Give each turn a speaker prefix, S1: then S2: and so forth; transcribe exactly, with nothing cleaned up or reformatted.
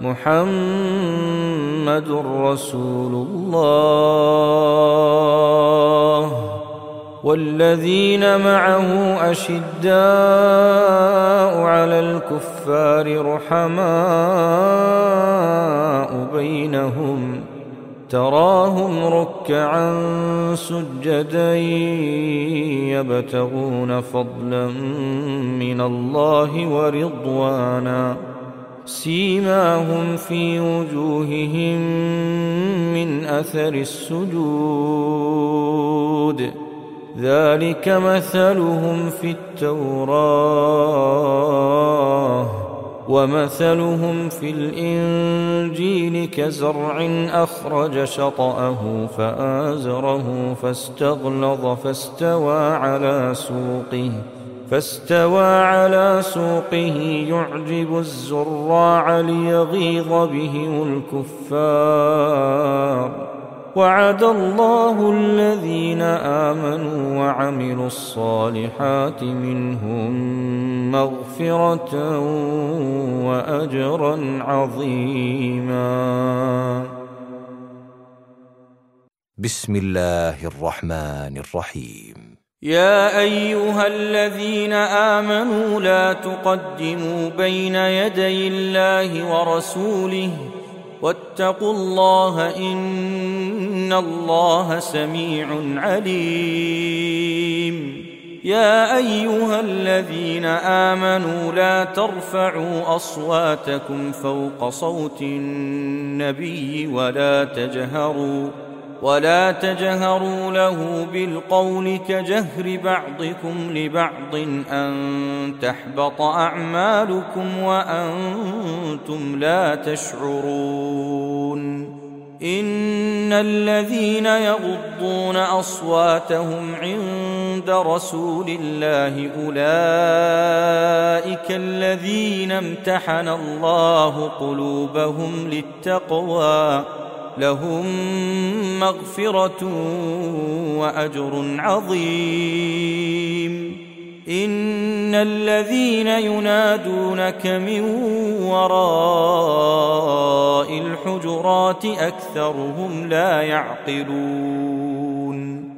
S1: محمد رسول الله والذين معه أشداء على الكفار رحماء بينهم تراهم ركعا سجدا يبتغون فضلا من الله ورضوانا سيماهم في وجوههم من أثر السجود ذلك مثلهم في التوراة ومثلهم في الإنجيل كزرع أخرج شطأه فآزره فاستغلظ فاستوى على سوقه فاستوى على سوقه يعجب الزراع ليغيظ بهم الكفار وعد الله الذين آمنوا وعملوا الصالحات منهم مغفرة وأجرا عظيما.
S2: بسم الله الرحمن الرحيم.
S1: يا أيها الذين آمنوا لا تقدموا بين يدي الله ورسوله واتقوا الله إن الله سميع عليم. يا أيها الذين آمنوا لا ترفعوا أصواتكم فوق صوت النبي ولا تجهروا ولا تجهروا له بالقول كجهر بعضكم لبعض أن تحبط أعمالكم وأنتم لا تشعرون. إن الذين يغضون أصواتهم عند رسول الله أولئك الذين امتحن الله قلوبهم للتقوى لهم مغفرة وأجر عظيم. إن الذين ينادونك من وراء الحجرات أكثرهم لا يعقلون.